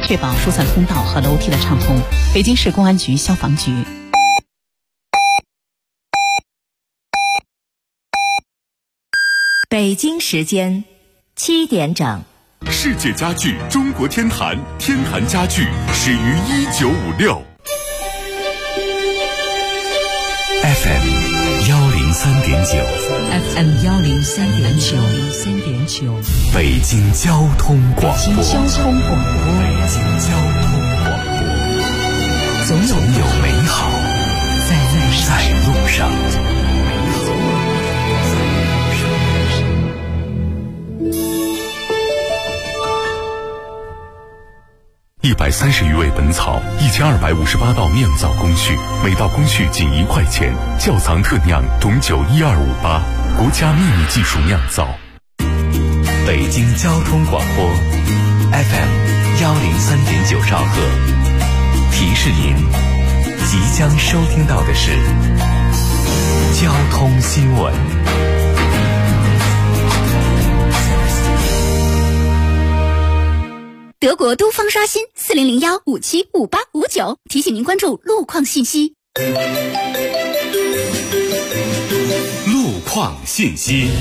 确保疏散通道和楼梯的畅通。北京市公安局消防局。 北京时间7点整。 世界家具中国天坛，天坛家具始于1956。FM 103.9 FM 103.9 北京交通广播。 北京交通广播。总有美好在路上。 130余味本草，1258道酿造工序，每道工序仅1块钱。窖藏特酿董酒12588，国家秘密技术酿造。 北京交通广播 FM 103.9兆赫，提示您即将收听到的是交通新闻。 德国都方刷新4001575859，提醒您关注路况信息。 路况信息。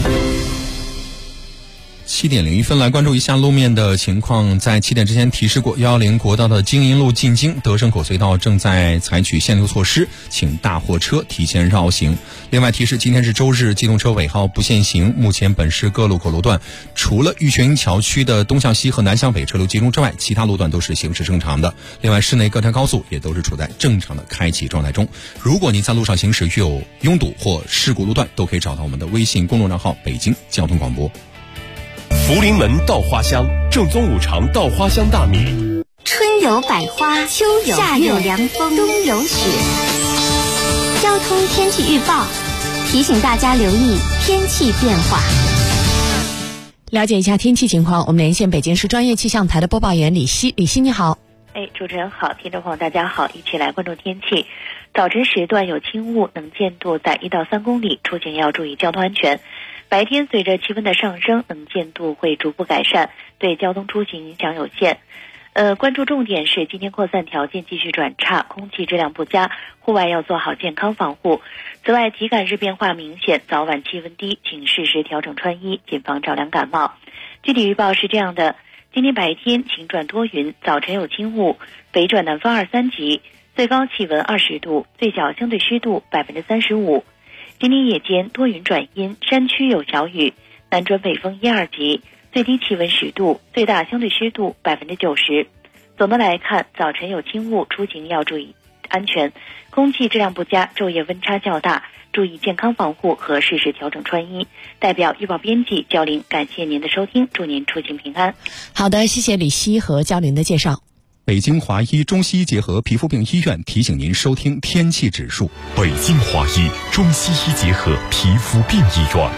7点01分，来关注一下路面的情况。在7点之前提示过，110国道的京银路进京德胜口隧道正在采取限流措施，请大货车提前绕行。另外提示，今天是周日，机动车尾号不限行。目前本市各路口路段，除了玉泉营桥区的东向西和南向北车流集中之外，其他路段都是行驶正常的。另外，市内各条高速也都是处在正常的开启状态中。如果您在路上行驶遇有拥堵或事故路段，都可以找到我们的微信公众账号北京交通广播。 福临门稻花香，正宗五常稻花香大米。 春有百花，秋有夏有凉风，冬有雪。交通天气预报提醒大家留意天气变化。 了解一下天气情况，我们连线北京市专业气象台的播报员李希。李希你好。 主持人好，听众朋友大家好，一起来关注天气。早晨时段有轻雾，能见度在1到3公里，出行要注意交通安全。白天随着气温的上升，能见度会逐步改善，对交通出行影响有限。关注重点是今天扩散条件继续转差，空气质量不佳，户外要做好健康防护。此外，体感日变化明显，早晚气温低，请适时调整穿衣，谨防着凉感冒。具体预报是这样的：今天白天晴转多云，早晨有轻雾，北转南风2-3级，最高气温20度，最小相对湿度35%。今天夜间多云转阴，山区有小雨，南转北风1-2级，最低气温10度，最大相对湿度90%。总的来看，早晨有轻雾，出行要注意安全，空气质量不佳，昼夜温差较大，注意健康防护和适时调整穿衣。代表预报编辑焦林，感谢您的收听，祝您出行平安。 好的，谢谢李希和焦林的介绍。 北京华医中西医结合皮肤病医院提醒您收听天气指数。 北京华医中西医结合皮肤病医院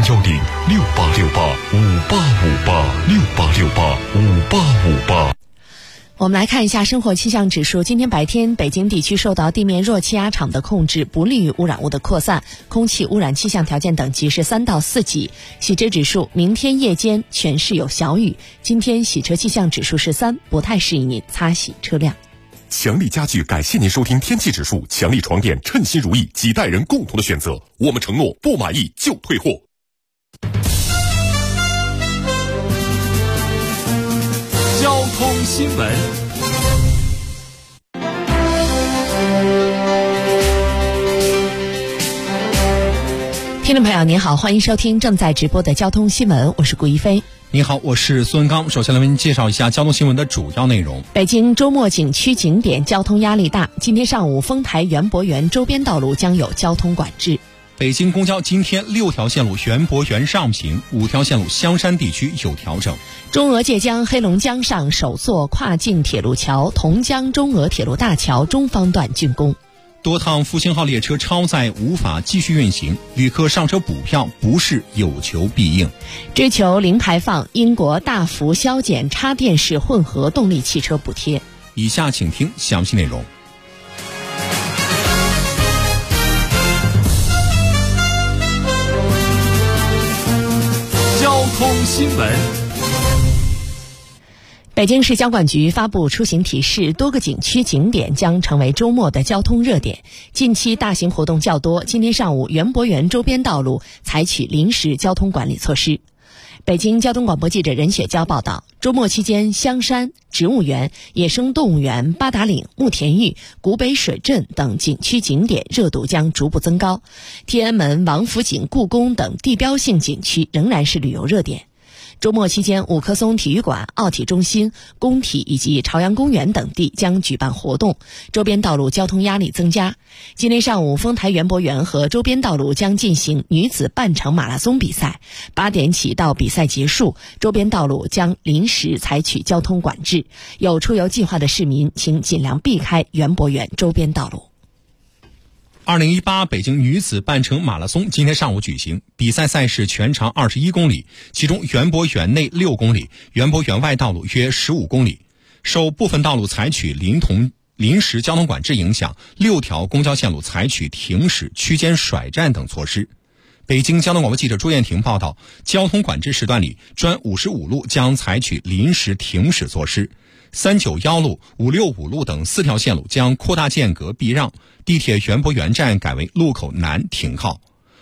，0868585858，68685858。 我们来看一下生活气象指数。今天白天，北京地区受到地面弱气压场的控制，不利于污染物的扩散，空气污染气象条件等级是3到4级。洗车指数，明天夜间全市有小雨，今天洗车气象指数是3，不太适宜您擦洗车辆。 强力家具感谢您收听天气指数。强力床垫，称心如意，几代人共同的选择。我们承诺不满意就退货。 交通新闻。 听众朋友您好，欢迎收听正在直播的交通新闻，我是顾一飞。 你好，我是孙文刚。首先来为您介绍一下交通新闻的主要内容。 北京周末景区景点交通压力大，今天上午丰台园博园周边道路将有交通管制。 北京公交今天6条线路园博园上行，5条线路香山地区有调整。 中俄界江黑龙江上首座跨境铁路桥同江中俄铁路大桥中方段竣工。 多趟复兴号列车超载无法继续运行，旅客上车补票不是有求必应。 追求零排放，英国大幅削减插电式混合动力汽车补贴。 以下请听详细内容。 交通新闻。 北京市交管局发布出行提示，多个景区景点将成为周末的交通热点，近期大型活动较多。今天上午，园博园周边道路采取临时交通管理措施。北京交通广播记者任雪娇报道，周末期间，香山、植物园、野生动物园、八达岭、慕田峪、古北水镇等景区景点热度将逐步增高，天安门、王府井、故宫等地标性景区仍然是旅游热点。周末期间，五棵松体育馆、奥体中心、工体以及朝阳公园等地将举办活动，周边道路交通压力增加。今天上午，丰台园博园和周边道路将进行女子半程马拉松比赛，8点起到比赛结束，周边道路将临时采取交通管制。有出游计划的市民，请尽量避开园博园周边道路。 2018北京女子半程马拉松今天上午举行，比赛赛事全长21公里，其中园博园内6公里，园博园外道路约15公里。受部分道路采取临时交通管制影响，6条公交线路采取停驶、区间甩站等措施。北京交通广播记者朱艳婷报道，交通管制时段里，专55路将采取临时停驶措施，391路、565路等4条线路将扩大间隔避让，地铁园博园站改为路口南停靠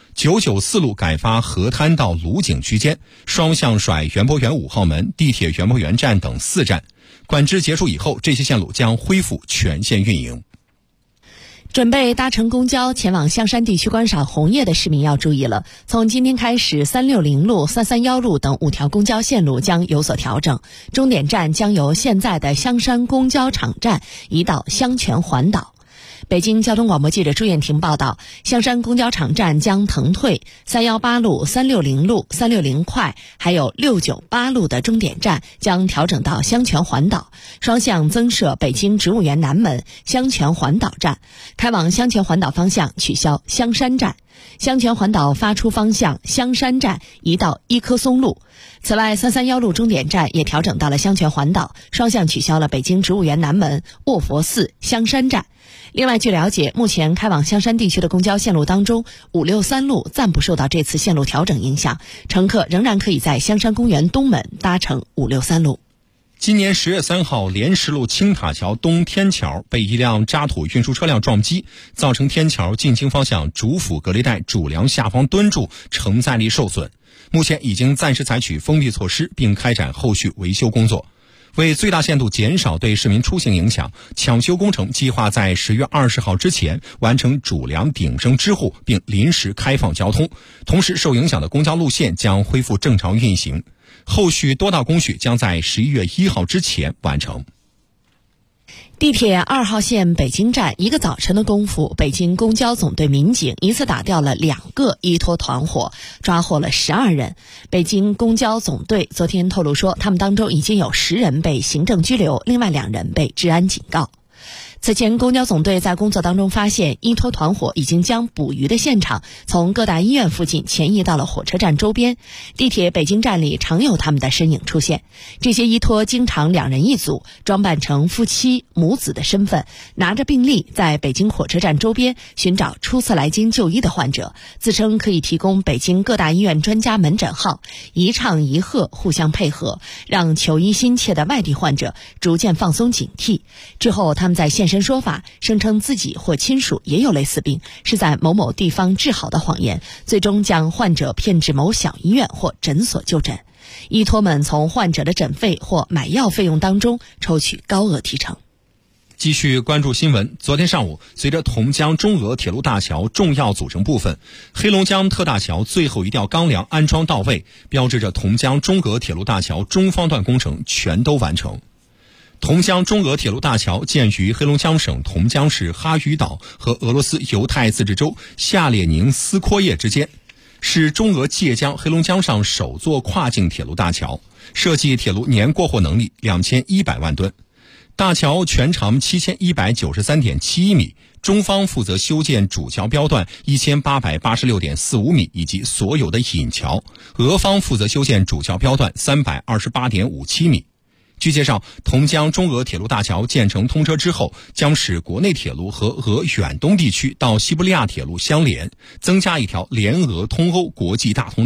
，994路改发河滩到鲁景区间，双向甩园博园5号门、地铁园博园站等4站。管制结束以后，这些线路将恢复全线运营。 准备搭乘公交前往香山地区观赏红叶的市民要注意了，从今天开始，360路、331路等5条公交线路将有所调整，终点站将由现在的香山公交场站移到香泉环岛。北京交通广播记者朱艳婷报道，香山公交场站将腾退318路、360路、360快，还有698路的终点站将调整到香泉环岛，双向增设北京植物园南门、香泉环岛站，开往香泉环岛方向取消香山站，香泉环岛发出方向香山站移到一棵松路。此外，331路终点站也调整到了香泉环岛，双向取消了北京植物园南门、卧佛寺、香山站。另外，据了解，目前开往香山地区的公交线路当中，563路暂不受到这次线路调整影响，乘客仍然可以在香山公园东门搭乘563路。 今年10月3号，莲石路青塔桥东天桥被一辆渣土运输车辆撞击，造成天桥进京方向主辅隔离带主梁下方墩柱承载力受损，目前已经暂时采取封闭措施，并开展后续维修工作。为最大限度减少对市民出行影响，抢修工程计划在10月20号之前完成主梁顶升支护，并临时开放交通。同时，受影响的公交路线将恢复正常运行，后续多道工序将在11月1号之前完成。 地铁2号线北京站一个早晨的功夫，北京公交总队民警一次打掉了2个依托团伙，抓获了12人。北京公交总队昨天透露说，他们当中已经有10人被行政拘留，另外2人被治安警告。此前，公交总队在工作当中发现，依托团伙已经将捕鱼的现场从各大医院附近前移到了火车站周边，地铁北京站里常有他们的身影出现。这些依托经常2人一组，装扮成夫妻、母子的身份，拿着病历在北京火车站周边寻找初次来京就医的患者，自称可以提供北京各大医院专家门诊号，一唱一和互相配合，让求医心切的外地患者逐渐放松警惕。之后，他们在现身说法，声称自己或亲属也有类似病，是在某某地方治好的谎言，最终将患者骗至某小医院或诊所就诊。依托们从患者的诊费或买药费用当中抽取高额提成。 继续关注新闻。昨天上午，随着同江中俄铁路大桥重要组成部分黑龙江特大桥最后一吊钢梁安装到位，标志着同江中俄铁路大桥中方段工程全都完成。同江中俄铁路大桥建于黑龙江省同江市哈鱼岛和俄罗斯犹太自治州夏列宁斯科耶之间，是中俄界江黑龙江上首座跨境铁路大桥，设计铁路年过货能力2100万吨。大桥全长7193.71米，中方负责修建主桥标段1886.45米以及所有的引桥，俄方负责修建主桥标段328.57米。据介绍，同江中俄铁路大桥建成通车之后，将使国内铁路和俄远东地区到西伯利亚铁路相连，增加一条联俄通欧国际大通道。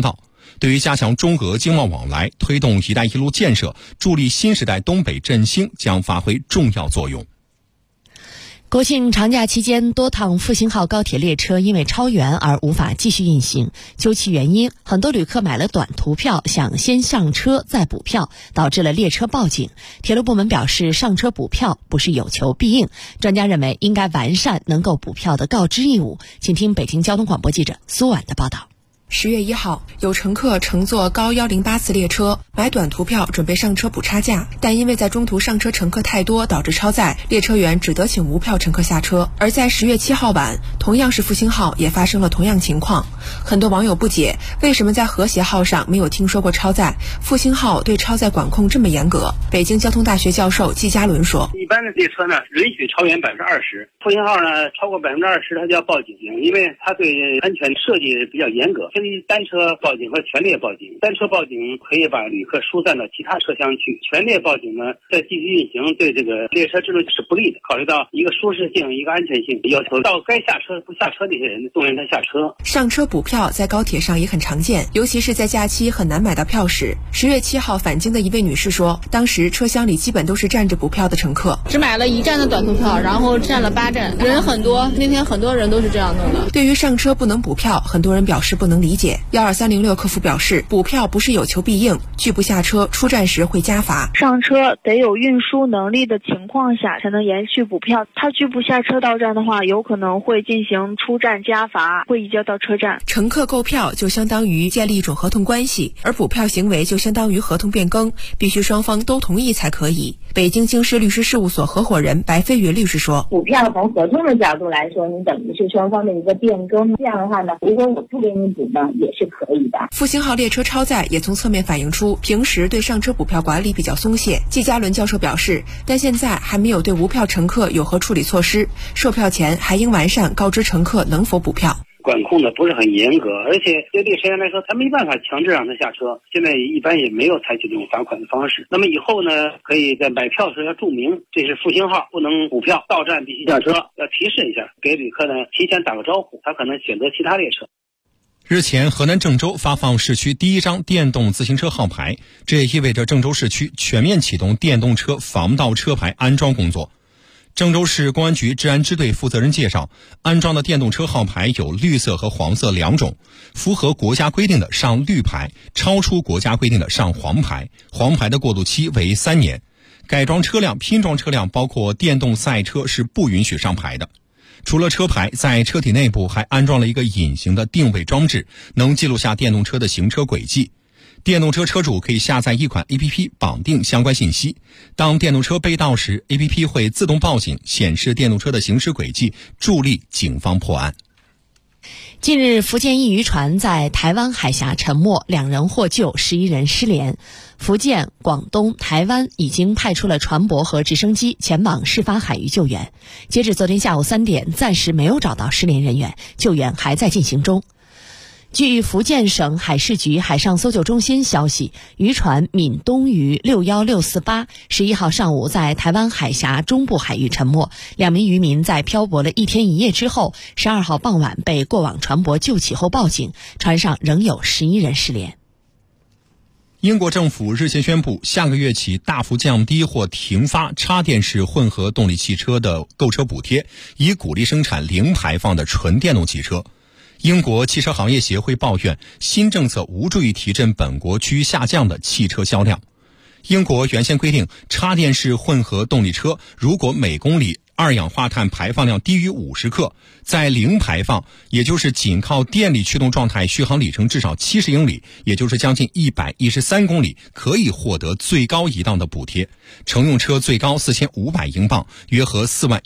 对于加强中俄经贸往来、推动“一带一路”建设、助力新时代东北振兴将发挥重要作用。 国庆长假期间，多趟复兴号高铁列车因为超员而无法继续运行。究其原因，很多旅客买了短途票，想先上车再补票，导致了列车报警。铁路部门表示，上车补票不是有求必应，专家认为应该完善能够补票的告知义务。请听北京交通广播记者苏婉的报道。 10月1号，有乘客乘坐高108次列车买短途票准备上车补差价，但因为在中途上车乘客太多导致超载，列车员只得请无票乘客下车。而在10月7号晚，同样是复兴号也发生了同样情况。很多网友不解，为什么在和谐号上没有听说过超载，复兴号对超载管控这么严格？北京交通大学教授季嘉伦说， 一般的列车呢允许超员20%，复兴号呢超过20%它就要报警，因为它对安全设计比较严格。单车报警和全列报警，单车报警可以把旅客疏散到其他车厢去，全列报警呢在继续运行对这个列车制度是不利的。考虑到一个舒适性一个安全性，要求到该下车不下车这些人动员他下车。 上车补票在高铁上也很常见，尤其是在假期很难买到票时。10月7号返京的一位女士说，当时车厢里基本都是站着补票的乘客， 只买了1站的短途票，然后站了8站，人很多，那天很多人都是这样弄的。 对于上车不能补票，很多人表示不能理解。12306客服表示，补票不是有求必应，拒不下车出站时会加罚。 上车得有运输能力的情况下才能延续补票，他拒不下车到站的话，有可能会进行出站加罚，会移交到车站。 乘客购票就相当于建立一种合同关系，而补票行为就相当于合同变更，必须双方都同意才可以。北京京师律师事务所合伙人白飞宇律师说， 补票从合同的角度来说，你等于是双方的一个变更，这样的话呢，如果我不给你补呢，也是可以的。 复兴号列车超载也从侧面反映出平时对上车补票管理比较松懈。季嘉伦教授表示，但现在还没有对无票乘客有何处理措施，售票前还应完善告知乘客能否补票。 管控的不是很严格，而且对列车员来说，他没办法强制让他下车。现在一般也没有采取这种罚款的方式。那么以后呢，可以在买票时要注明这是复兴号，不能补票，到站必须下车，要提示一下，给旅客呢提前打个招呼，他可能选择其他列车。 日前，河南郑州发放市区第1张电动自行车号牌，这也意味着郑州市区全面启动电动车防盗车牌安装工作。郑州市公安局治安支队负责人介绍，安装的电动车号牌有绿色和黄色2种，符合国家规定的上绿牌，超出国家规定的上黄牌，黄牌的过渡期为3年。改装车辆、拼装车辆包括电动赛车是不允许上牌的。除了车牌，在车体内部还安装了一个隐形的定位装置，能记录下电动车的行车轨迹。电动车车主可以下载一款 APP 绑定相关信息，当电动车被盗时 APP 会自动报警，显示电动车的行驶轨迹，助力警方破案。 近日，福建一渔船在台湾海峡沉没，2人获救，11人失联。福建、广东、台湾已经派出了船舶和直升机前往事发海域救援。截至昨天下午3点，暂时没有找到失联人员，救援还在进行中。据福建省海事局海上搜救中心消息，渔船闽东渔61648 11号上午在台湾海峡中部海域沉没，2名渔民在漂泊了1天1夜之后，12号傍晚被过往船舶救起后报警，船上仍有11人失联。 英国政府日前宣布，下个月起大幅降低或停发插电式混合动力汽车的购车补贴，以鼓励生产零排放的纯电动汽车。英国汽车行业协会抱怨，新政策无助于提振本国趋于下降的汽车销量。英国原先规定，插电式混合动力车如果每公里二氧化碳排放量低于50克，在零排放，也就是仅靠电力驱动状态，续航里程至少70英里，也就是将近113公里，可以获得最高一档的补贴。乘用车最高4500英镑，约合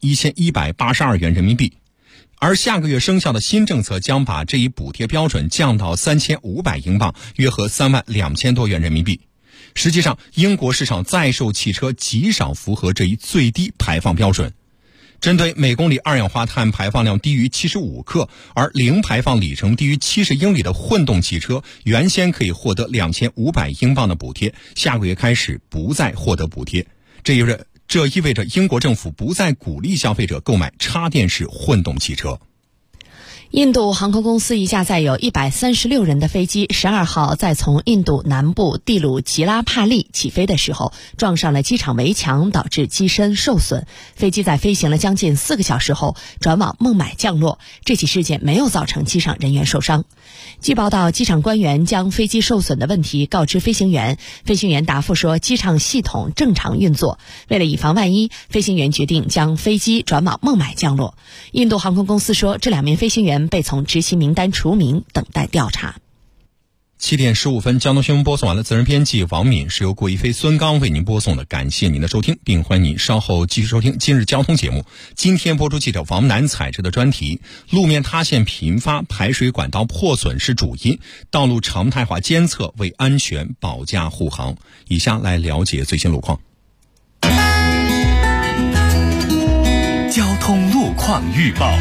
41182元人民币。而下个月生效的新政策将把这一补贴标准降到3500英镑，约合32000多元人民币。实际上，英国市场在售汽车极少符合这一最低排放标准。针对每公里二氧化碳排放量低于75克，而零排放里程低于70英里的混动汽车，原先可以获得2500英镑的补贴，下个月开始不再获得补贴。这意味着英国政府不再鼓励消费者购买插电式混动汽车。 印度航空公司一架载有136人的飞机12号在从印度南部蒂鲁吉拉帕利起飞的时候撞上了机场围墙，导致机身受损。飞机在飞行了将近4个小时后转往孟买降落，这起事件没有造成机上人员受伤。据报道，机场官员将飞机受损的问题告知飞行员，飞行员答复说机场系统正常运作。为了以防万一，飞行员决定将飞机转往孟买降落。印度航空公司说，这2名飞行员被从执行名单除名，等待调查。 7点15分，交通新闻播送完了。责任编辑王敏，是由郭一飞、孙刚为您播送的。感谢您的收听，并欢迎您稍后继续收听今日交通节目。今天播出记者王楠采制的专题：路面塌陷频发，排水管道破损是主因，道路常态化监测为安全保驾护航。以下来了解最新路况。 交通路况预报。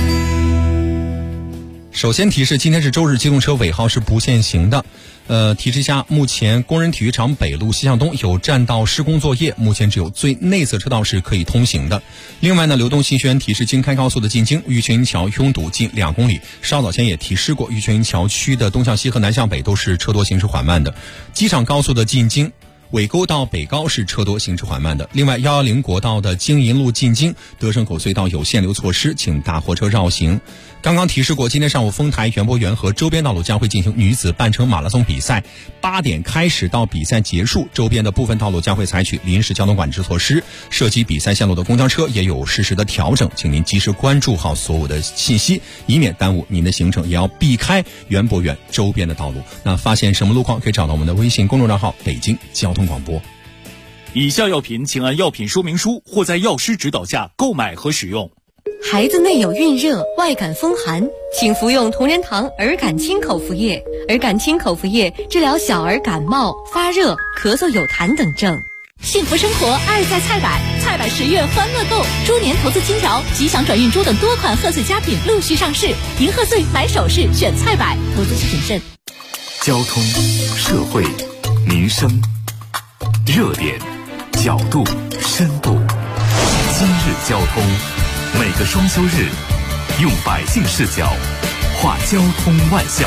首先提示，今天是周日，机动车尾号是不限行的。提示一下，目前工人体育场北路西向东有占道施工作业，目前只有最内侧车道是可以通行的。另外呢，流动信息源提示，京开高速的进京玉泉营桥拥堵近2公里。稍早前也提示过，玉泉营桥区的东向西和南向北都是车多行驶缓慢的。机场高速的进京尾沟到北高是车多行驶缓慢的。另外110国道的京银路进京德胜口隧道有限流措施，请大货车绕行。刚刚提示过，今天上午丰台园博园和周边道路将会进行女子半程马拉松比赛，8点开始到比赛结束，周边的部分道路将会采取临时交通管制措施，涉及比赛线路的公交车也有适时的调整，请您及时关注好所有的信息，以免耽误您的行程，也要避开园博园周边的道路。那发现什么路况可以找到我们的微信公众账号北京交通广播。 以下药品请按药品说明书或在药师指导下购买和使用。 孩子内有孕热、外感风寒，请服用同仁堂儿感清口服液。儿感清口服液治疗小儿感冒、发热、咳嗽有痰等症。 幸福生活爱在菜百，菜百10月欢乐购，猪年投资金条、吉祥转运猪等多款贺岁佳品陆续上市，迎贺岁买首饰选菜百，投资需谨慎。 交通、社会、民生，热点、角度、深度。今日交通，每个双休日，用百姓视角话交通万象。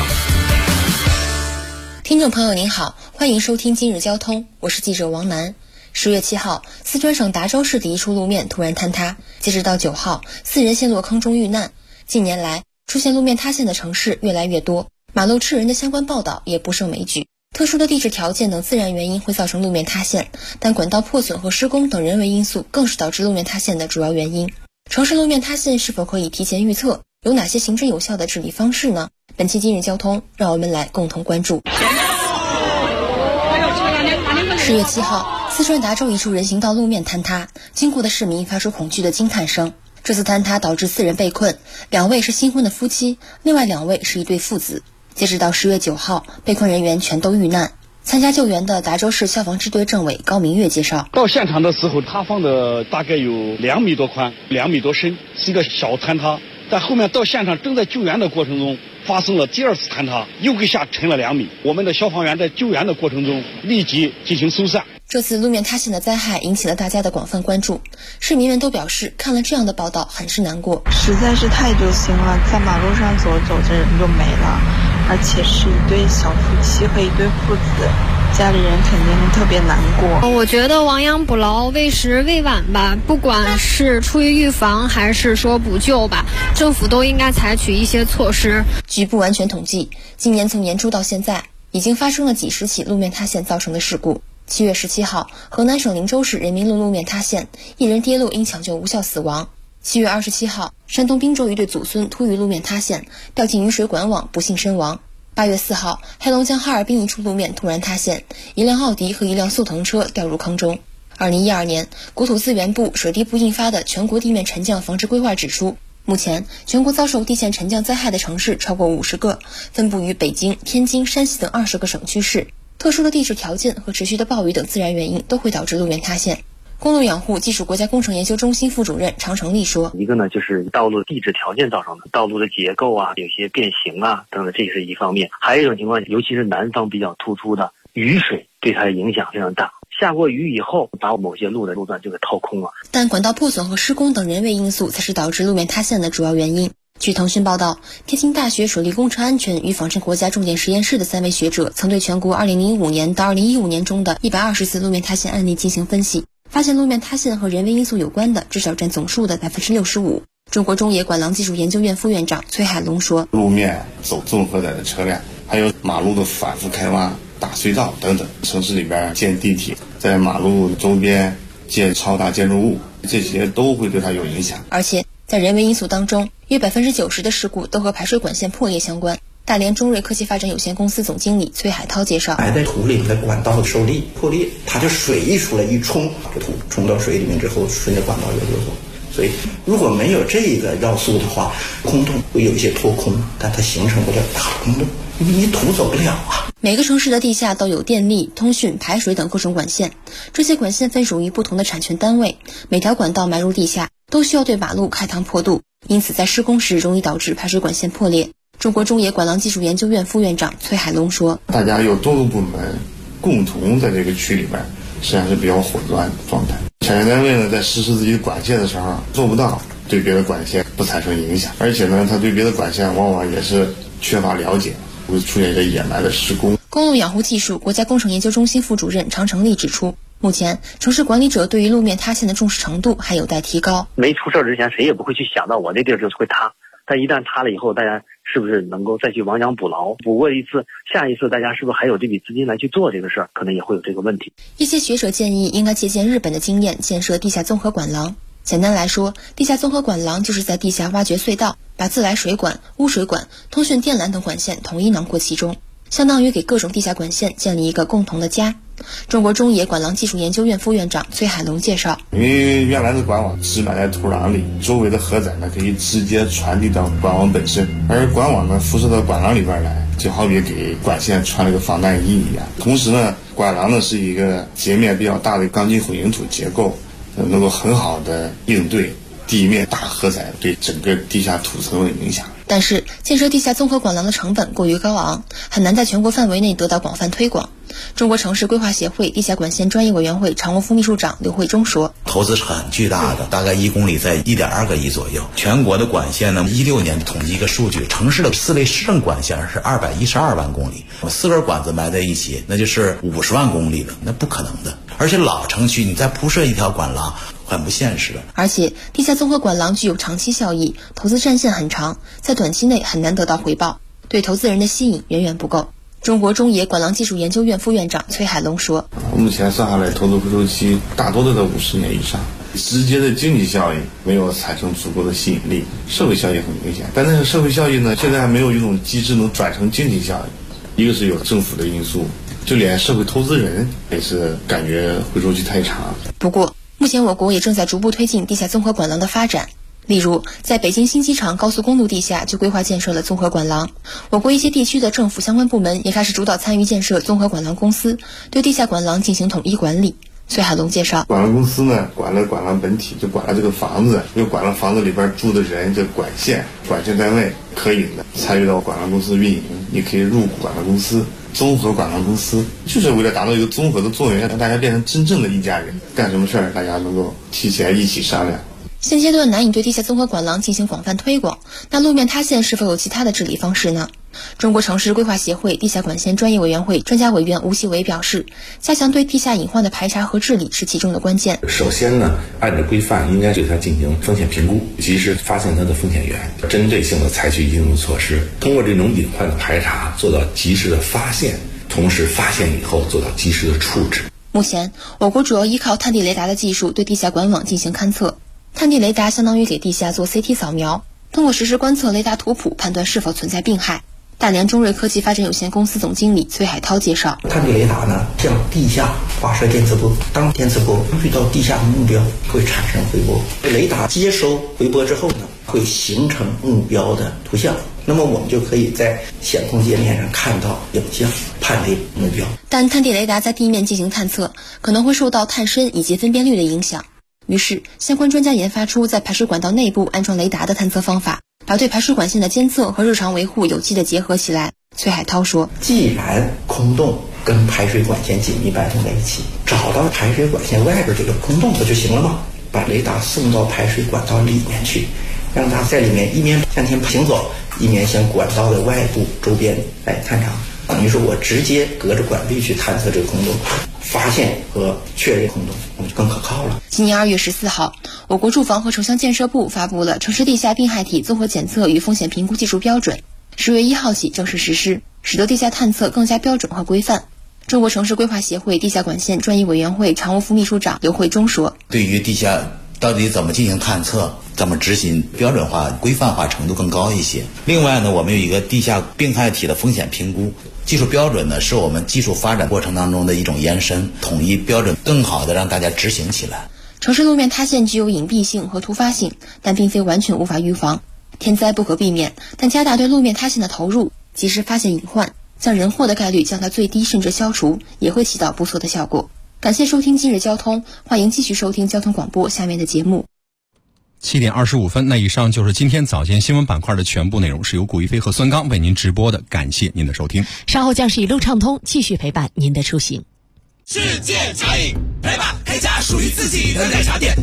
听众朋友您好，欢迎收听今日交通，我是记者王楠。10月7号，四川省达州市的一处路面突然坍塌，截止到9号，4人陷落坑中遇难。近年来，出现路面塌陷的城市越来越多，马路吃人的相关报道也不胜枚举。特殊的地质条件等自然原因会造成路面塌陷，但管道破损和施工等人为因素更是导致路面塌陷的主要原因。城市路面塌陷是否可以提前预测？有哪些行之有效的治理方式呢？本期今日交通，让我们来共同关注。10月7号，四川达州一处人行道路面坍塌，经过的市民发出恐惧的惊叹声。这次坍塌导致4人被困，2位是新婚的夫妻，另外2位是一对父子。截止到10月9号，被困人员全都遇难。参加救援的达州市消防支队政委高明月介绍， 到现场的时候，塌方的大概有2米多宽，2米多深，是一个小坍塌。在后面到现场正在救援的过程中，发生了第2次坍塌，又给下沉了2米。我们的消防员在救援的过程中立即进行疏散。 这次路面塌陷的灾害引起了大家的广泛关注，市民们都表示看了这样的报道很是难过， 实在是太揪心了，在马路上走着走着人就没了，而且是一对小夫妻和一对父子，家里人肯定特别难过。 我觉得亡羊补牢，为时未晚吧，不管是出于预防还是说补救吧，政府都应该采取一些措施。 据不完全统计，今年从年初到现在已经发生了几十起路面塌陷造成的事故。7月17号，河南省灵州市人民路路面塌陷，1人跌落因抢救无效死亡。7月27号，山东滨州一对祖孙突遇路面塌陷，掉进雨水管网不幸身亡。8月4号，黑龙江哈尔滨一处路面突然塌陷，一辆奥迪和一辆速腾车掉入坑中。2012年，国土资源部、水利部印发的全国地面沉降防治规划指出，目前全国遭受地陷沉降灾害的城市超过50个，分布于北京、天津、山西等20个省区市。特殊的地质条件和持续的暴雨等自然原因都会导致路面塌陷。公路养护技术国家工程研究中心副主任常成立说， 一个呢就是道路地质条件造成的，道路的结构啊，有些变形啊等等，这是一方面。还有一种情况，尤其是南方比较突出的雨水对它的影响非常大，下过雨以后把某些路的路段就给掏空了。 但管道破损和施工等人为因素才是导致路面塌陷的主要原因。 据腾讯报道，天津大学水利工程安全与仿生国家重点实验室的3位学者曾对全国2005年到2015年中的120次路面塌陷案例进行分析，发现路面塌陷和人为因素有关的至少占总数的65%。中国中冶管廊技术研究院副院长崔海龙说， 路面走综合载的车辆，还有马路的反复开挖、打隧道等等，城市里边建地铁，在马路周边建超大建筑物，这些都会对它有影响。 而且在人为因素当中，约90%的事故都和排水管线破裂相关。大连中瑞科技发展有限公司总经理崔海涛介绍， 埋在土里的管道受力破裂，它就水一出来一冲，这土冲到水里面之后，顺着管道就流走。所以如果没有这个要素的话，空洞会有一些脱空，但它形成不了大空洞，因为你土走不了啊。 每个城市的地下都有电力、通讯、排水等各种管线，这些管线分属于不同的产权单位，每条管道埋入地下都需要对马路开膛破肚，因此在施工时容易导致排水管线破裂。中国中冶管廊技术研究院副院长崔海龙说， 大家有多个部门共同在这个区里边，实际上是比较混乱的状态。产业单位呢，在实施自己的管线的时候，做不到对别的管线不产生影响，而且呢，他对别的管线往往也是缺乏了解，会出现一个野蛮的施工。 公路养护技术国家工程研究中心副主任常成立指出，目前城市管理者对于路面塌陷的重视程度还有待提高。 没出事之前，谁也不会去想到我那地儿就会塌，但一旦塌了以后，大家是不是能够再去亡羊补牢，补过一次，下一次大家是不是还有这笔资金来去做这个事儿，可能也会有这个问题。 一些学者建议应该借鉴日本的经验，建设地下综合管廊。简单来说，地下综合管廊就是在地下挖掘隧道，把自来水管、污水管、通讯电缆等管线统一囊括其中，相当于给各种地下管线建立一个共同的家。中国中冶管廊技术研究院副院长崔海龙介绍， 因为原来的管网只埋在土壤里，周围的荷载呢可以直接传递到管网本身，而管网呢辐射到管廊里边来，就好比给管线穿了个防弹衣一样。同时呢，管廊呢是一个截面比较大的钢筋混凝土结构，能够很好的应对地面大荷载对整个地下土层的影响。 但是建设地下综合管廊的成本过于高昂，很难在全国范围内得到广泛推广。中国城市规划协会地下管线专业委员会常务副秘书长刘慧忠说， 投资是很巨大的，大概1公里在1.2个亿左右。全国的管线呢，16年统计一个数据，城市的4类市政管线是212万公里，4根管子埋在一起，那就是50万公里了，那不可能的。而且老城区你再铺设一条管廊，很不现实的。 而且地下综合管廊具有长期效益，投资战线很长，在短期内很难得到回报，对投资人的吸引远远不够。中国中冶管廊技术研究院副院长崔海龙说， 目前算下来投资回收期大多都在50年以上，直接的经济效益没有产生足够的吸引力，社会效益很明显，但那个社会效益呢，现在还没有一种机制能转成经济效益。一个是有政府的因素，就连社会投资人也是感觉回收期太长。 不过目前我国也正在逐步推进地下综合管廊的发展，例如在北京新机场高速公路地下就规划建设了综合管廊。我国一些地区的政府相关部门也开始主导参与建设综合管廊公司，对地下管廊进行统一管理。崔海龙介绍， 管廊公司呢管了管廊本体，就管了这个房子，又管了房子里边住的人，这管线单位可以的参与到管廊公司运营，你可以入股管廊公司。综合管廊公司就是为了达到一个综合的作用，让大家变成真正的一家人，干什么事儿大家能够提前一起商量。 现阶段难以对地下综合管廊进行广泛推广，那路面塌陷是否有其他的治理方式呢？中国城市规划协会地下管线专业委员会专家委员吴锡伟表示，加强对地下隐患的排查和治理是其中的关键。 首先呢，按照规范应该对它进行风险评估，及时发现它的风险源，针对性的采取一定的措施，通过这种隐患的排查做到及时的发现，同时发现以后做到及时的处置。 目前我国主要依靠探地雷达的技术对地下管网进行勘测，探地雷达相当于给地下做 CT 扫描，通过实时观测雷达图谱判断是否存在病害。大连中瑞科技发展有限公司总经理崔海涛介绍， 探地雷达呢向地下发射电磁波，当电磁波遇到地下目标会产生回波，雷达接收回波之后呢会形成目标的图像，那么我们就可以在显控界面上看到影像，判定目标。 但探地雷达在地面进行探测可能会受到探深以及分辨率的影响，于是相关专家研发出在排水管道内部安装雷达的探测方法，把对排水管线的监测和日常维护有机的结合起来。崔海涛说， 既然空洞跟排水管线紧密摆动在一起，找到排水管线外边这个空洞不就行了吗？把雷达送到排水管道里面去， 让它在里面一面向前行走，一面向管道的外部周边来探查。等于说我直接隔着管壁去探测这个空洞，发现和确认空洞，我们就更可靠了。 今年2月14号，我国住房和城乡建设部发布了城市地下病害体综合检测与风险评估技术标准，10月1号起正式实施，使得地下探测更加标准和规范。中国城市规划协会地下管线专业委员会常务副秘书长刘慧忠说：“ 对于地下到底怎么进行探测，怎么执行，标准化、规范化程度更高一些。另外呢，我们有一个地下病害体的风险评估技术标准呢，是我们技术发展过程当中的一种延伸，统一标准，更好的让大家执行起来。 城市路面塌陷具有隐蔽性和突发性，但并非完全无法预防。天灾不可避免，但加大对路面塌陷的投入，及时发现隐患，将人祸的概率降到最低甚至消除，也会起到不错的效果。感谢收听今日交通，欢迎继续收听交通广播下面的节目。 7点25分，那以上就是今天早间新闻板块的全部内容，是由古一飞和孙刚为您直播的，感谢您的收听。 稍后将是一路畅通，继续陪伴您的出行。 世界茶饮，来吧，开家属于自己的奶茶店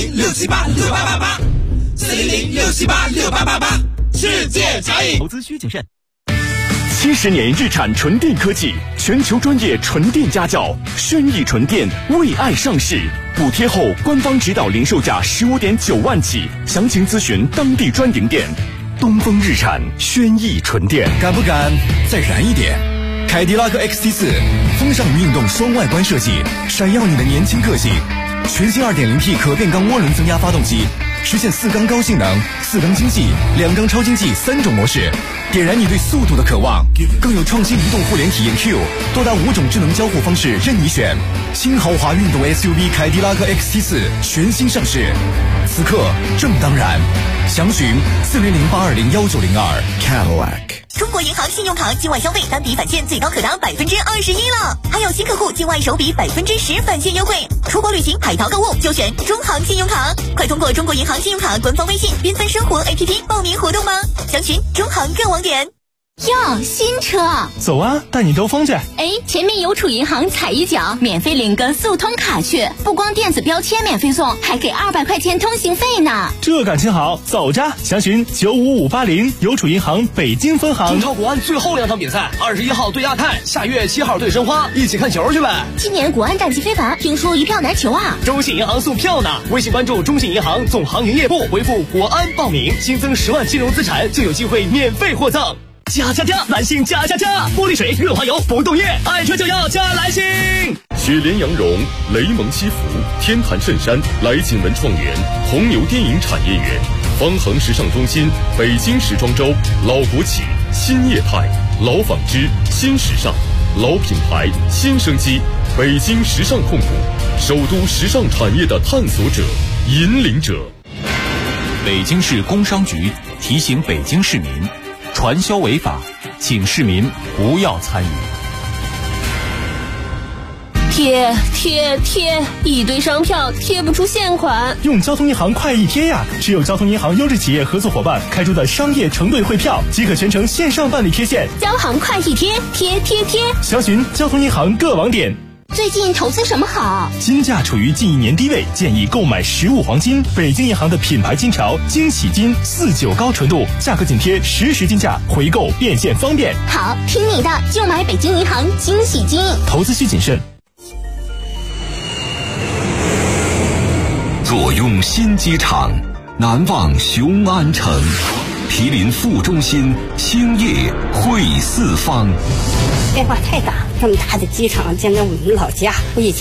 ，400-678-6888，400-678-6888，世界茶饮。 投资需谨慎。70年日产纯电科技，全球专业纯电家教，轩逸纯电为爱上市，补贴后官方指导零售价15.9万起，详情咨询当地专营店。东风日产轩逸纯电， 敢不敢再燃一点？凯迪拉克 XT4 风尚运动双外观设计，闪耀你的年轻个性。全新 2.0T 可变缸涡轮增压发动机，实现4缸高性能、4缸经济、2缸超经济3种模式，点燃你对速度的渴望。更有创新移动互联体验 Q， 多达5种智能交互方式任你选。新豪华运动 SUV 凯迪拉克 XT4 全新上市，此刻正当然。详询400-820-1902 Cadillac。 中国银行信用卡境外消费单笔返现最高可达21%了，还有新客户境外首笔10%返现优惠。出国旅行、海淘购物就选中行信用卡，快通过中国银行信用卡官方微信缤纷生活 APP 报名活动吧，详询中行各网点。 哟，新车， 走啊，带你兜风去。 哎，前面邮储银行踩一脚，免费领个速通卡去，不光电子标签免费送，还给200块钱通行费呢。 这感情好，走着，详询95580邮储银行北京分行。 中超国安最后2场比赛，21号对亚太，下月7号对申花，一起看球去呗。 今年国安战绩非凡，听说一票难求啊。 中信银行送票呢，微信关注中信银行总行营业部，回复国安报名，新增10万金融资产就有机会免费获赠。加加加，男性加加加！玻璃水、润滑油、不动液，爱车就要加来信。 雪莲羊绒、雷蒙西服、天坛衬衫、来景文创园、红牛电影产业园、方恒时尚中心、北京时装周、老国企、新业态、老纺织、新时尚、老品牌、新生机，北京时尚控股，首都时尚产业的探索者、引领者。 北京市工商局提醒北京市民，传销违法，请市民不要参与。 贴，一堆商票贴不出现款。 用交通银行快易贴呀，只有交通银行优质企业合作伙伴开出的商业承兑汇票，即可全程线上办理贴现。 交行快易贴，贴。 详询交通银行各网点。 最近投资什么好？ 金价处于近1年低位，建议购买实物黄金。北京银行的品牌金条惊喜金49高纯度，价格紧贴实时金价，回购变现方便。 好，听你的，就买北京银行惊喜金。 投资需谨慎。 左拥新机场，南望雄安城，毗邻副中心，兴业汇四方。 变化太大，这么大的机场，简直我们老家。我以前